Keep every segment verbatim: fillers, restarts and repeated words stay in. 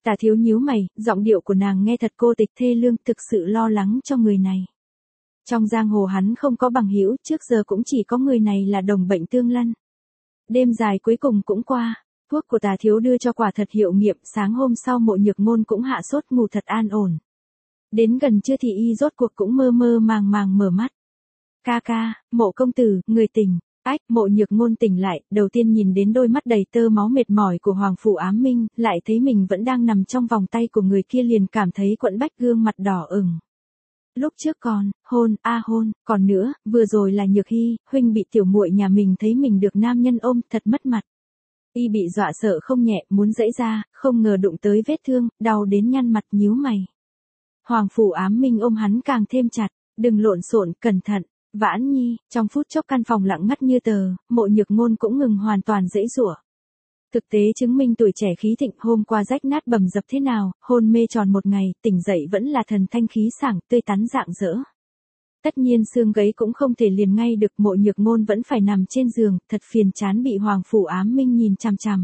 Tả Thiếu nhíu mày, giọng điệu của nàng nghe thật cô tịch thê lương, thực sự lo lắng cho người này. Trong giang hồ hắn không có bằng hữu, trước giờ cũng chỉ có người này là đồng bệnh tương lân. Đêm dài cuối cùng cũng qua, thuốc của Tả Thiếu đưa cho quả thật hiệu nghiệm, sáng hôm sau Mộ Nhược Ngôn cũng hạ sốt ngủ thật an ổn. Đến gần trưa thì y rốt cuộc cũng mơ mơ màng màng mở mắt. Ca ca, Mộ công tử, người tỉnh. Ách, Mộ Nhược Ngôn tỉnh lại, đầu tiên nhìn đến đôi mắt đầy tơ máu mệt mỏi của Hoàng Phủ Ám Minh, lại thấy mình vẫn đang nằm trong vòng tay của người kia liền cảm thấy quẫn bách, gương mặt đỏ ửng. Lúc trước còn, hôn, a hôn, còn nữa, vừa rồi là Nhược Hy, huynh bị tiểu muội nhà mình thấy mình được nam nhân ôm, thật mất mặt. Y bị dọa sợ không nhẹ, muốn giãy ra, không ngờ đụng tới vết thương, đau đến nhăn mặt nhíu mày. Hoàng Phủ Ám Minh ôm hắn càng thêm chặt, đừng lộn xộn, cẩn thận. Vãn Nhi, trong phút chốc căn phòng lặng ngắt như tờ, Mộ Nhược Ngôn cũng ngừng hoàn toàn giãy giụa. Thực tế chứng minh tuổi trẻ khí thịnh, hôm qua rách nát bầm dập thế nào, hôn mê tròn một ngày, tỉnh dậy vẫn là thần thanh khí sảng, tươi tắn rạng rỡ. Tất nhiên xương gấy cũng không thể liền ngay được, Mộ Nhược Ngôn vẫn phải nằm trên giường, thật phiền chán bị Hoàng Phủ Ám Minh nhìn chằm chằm.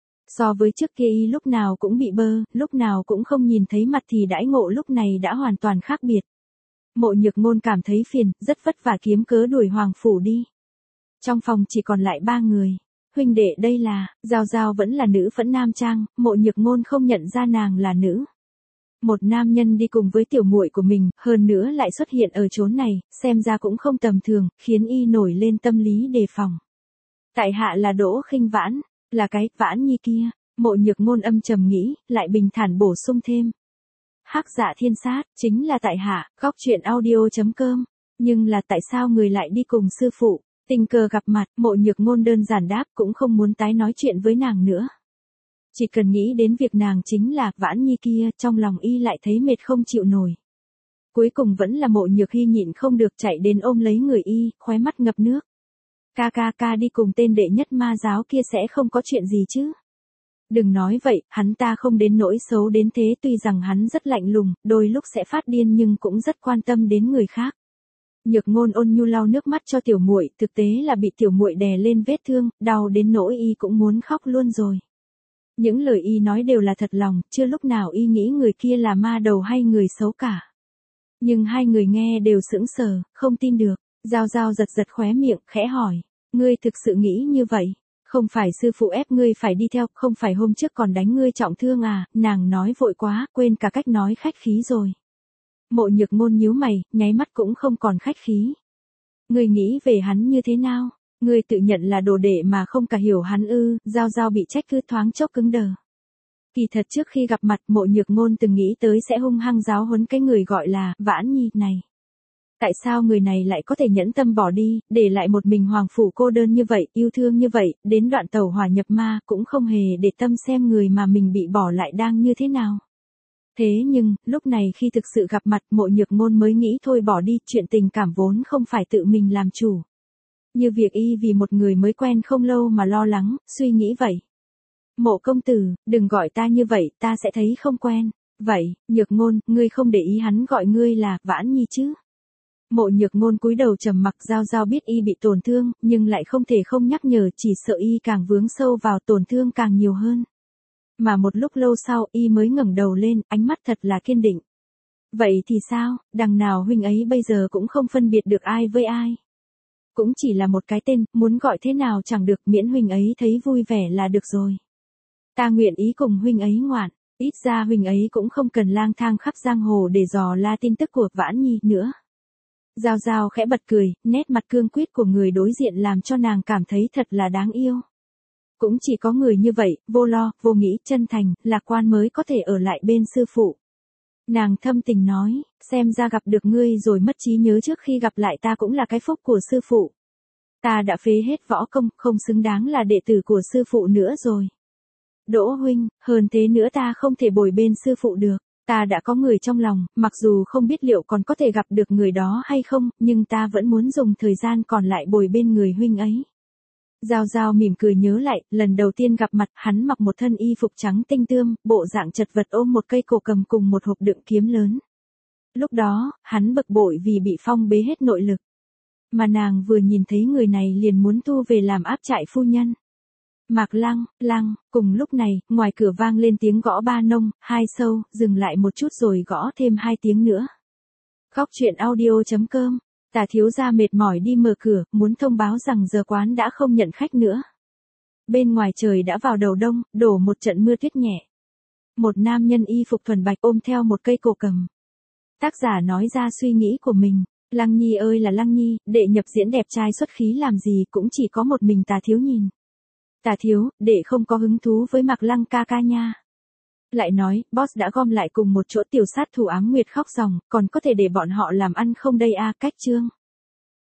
So với trước kia y lúc nào cũng bị bơ, lúc nào cũng không nhìn thấy mặt thì đãi ngộ lúc này đã hoàn toàn khác biệt. Mộ Nhược Ngôn cảm thấy phiền, rất vất vả kiếm cớ đuổi Hoàng Phủ đi. Trong phòng chỉ còn lại ba người. Huynh đệ đây là, Giao Giao vẫn là nữ phẫn nam trang, Mộ Nhược Ngôn không nhận ra nàng là nữ. Một nam nhân đi cùng với tiểu muội của mình, hơn nữa lại xuất hiện ở chốn này, xem ra cũng không tầm thường, khiến y nổi lên tâm lý đề phòng. Tại hạ là Đỗ Khinh Vãn, là cái Vãn Nhi kia, Mộ Nhược Ngôn âm trầm nghĩ, lại bình thản bổ sung thêm. Hắc Dạ Thiên Sát, chính là tại hạ, góc truyện audio chấm com. Nhưng là tại sao người lại đi cùng sư phụ? Tình cờ gặp mặt, Mộ Nhược Ngôn đơn giản đáp, cũng không muốn tái nói chuyện với nàng nữa. Chỉ cần nghĩ đến việc nàng chính là Vãn Nhi kia, trong lòng y lại thấy mệt không chịu nổi. Cuối cùng vẫn là Mộ Nhược Hy nhịn không được chạy đến ôm lấy người y, khóe mắt ngập nước. Ca ca ca đi cùng tên đệ nhất ma giáo kia sẽ không có chuyện gì chứ? Đừng nói vậy, hắn ta không đến nỗi xấu đến thế, tuy rằng hắn rất lạnh lùng, đôi lúc sẽ phát điên nhưng cũng rất quan tâm đến người khác. Nhược Ngôn ôn nhu lau nước mắt cho tiểu muội, thực tế là bị tiểu muội đè lên vết thương, đau đến nỗi y cũng muốn khóc luôn rồi. Những lời y nói đều là thật lòng, chưa lúc nào y nghĩ người kia là ma đầu hay người xấu cả. Nhưng hai người nghe đều sững sờ, không tin được. Giao Giao giật giật khóe miệng, khẽ hỏi, ngươi thực sự nghĩ như vậy? Không phải sư phụ ép ngươi phải đi theo, không phải hôm trước còn đánh ngươi trọng thương à? Nàng nói vội quá, quên cả cách nói khách khí rồi. Mộ Nhược Ngôn nhíu mày, nháy mắt cũng không còn khách khí. Ngươi nghĩ về hắn như thế nào? Ngươi tự nhận là đồ đệ mà không cả hiểu hắn ư? Giao Giao bị trách cứ thoáng chốc cứng đờ. Kỳ thật trước khi gặp mặt, Mộ Nhược Ngôn từng nghĩ tới sẽ hung hăng giáo huấn cái người gọi là Vãn Nhi này. Tại sao người này lại có thể nhẫn tâm bỏ đi, để lại một mình Hoàng Phủ cô đơn như vậy, yêu thương như vậy, đến đoạn tẩu hỏa nhập ma, cũng không hề để tâm xem người mà mình bị bỏ lại đang như thế nào. Thế nhưng, lúc này khi thực sự gặp mặt, Mộ Nhược Ngôn mới nghĩ thôi bỏ đi, chuyện tình cảm vốn không phải tự mình làm chủ. Như việc y vì một người mới quen không lâu mà lo lắng, suy nghĩ vậy. Mộ công tử, đừng gọi ta như vậy, ta sẽ thấy không quen. Vậy, Nhược Ngôn, ngươi không để ý hắn gọi ngươi là Vãn Nhi chứ? Mộ Nhược Ngôn cúi đầu trầm mặc. Giao Giao biết y bị tổn thương, nhưng lại không thể không nhắc nhở, chỉ sợ y càng vướng sâu vào tổn thương càng nhiều hơn. Mà một lúc lâu sau, y mới ngẩng đầu lên, ánh mắt thật là kiên định. Vậy thì sao, đằng nào huynh ấy bây giờ cũng không phân biệt được ai với ai. Cũng chỉ là một cái tên, muốn gọi thế nào chẳng được, miễn huynh ấy thấy vui vẻ là được rồi. Ta nguyện ý cùng huynh ấy ngoạn, ít ra huynh ấy cũng không cần lang thang khắp giang hồ để dò la tin tức của Vãn Nhi nữa. Giao Giao khẽ bật cười, nét mặt cương quyết của người đối diện làm cho nàng cảm thấy thật là đáng yêu. Cũng chỉ có người như vậy, vô lo, vô nghĩ, chân thành, lạc quan mới có thể ở lại bên sư phụ. Nàng thâm tình nói, xem ra gặp được ngươi rồi mất trí nhớ trước khi gặp lại ta cũng là cái phúc của sư phụ. Ta đã phế hết võ công, không xứng đáng là đệ tử của sư phụ nữa rồi. Đỗ huynh, hơn thế nữa ta không thể bồi bên sư phụ được. Ta đã có người trong lòng, mặc dù không biết liệu còn có thể gặp được người đó hay không, nhưng ta vẫn muốn dùng thời gian còn lại bồi bên người huynh ấy. Giao Giao mỉm cười nhớ lại, lần đầu tiên gặp mặt, hắn mặc một thân y phục trắng tinh tươm, bộ dạng chật vật ôm một cây cổ cầm cùng một hộp đựng kiếm lớn. Lúc đó, hắn bực bội vì bị phong bế hết nội lực. Mà nàng vừa nhìn thấy người này liền muốn thu về làm áp trại phu nhân. Mạc Lăng, Lăng, cùng lúc này, ngoài cửa vang lên tiếng gõ ba nông, hai sâu, dừng lại một chút rồi gõ thêm hai tiếng nữa. Khóc chuyện audio.com, Tả thiếu gia mệt mỏi đi mở cửa, muốn thông báo rằng giờ quán đã không nhận khách nữa. Bên ngoài trời đã vào đầu đông, đổ một trận mưa tuyết nhẹ. Một nam nhân y phục thuần bạch ôm theo một cây cổ cầm. Tác giả nói ra suy nghĩ của mình. Lăng Nhi ơi là Lăng Nhi, đệ nhập diễn đẹp trai xuất khí làm gì cũng chỉ có một mình Tả thiếu nhìn. Tả thiếu, đệ không có hứng thú với Mạc Lăng ca ca nha. Lại nói, boss đã gom lại cùng một chỗ tiểu sát thủ Ám Nguyệt khóc ròng, còn có thể để bọn họ làm ăn không đây a, cách chương.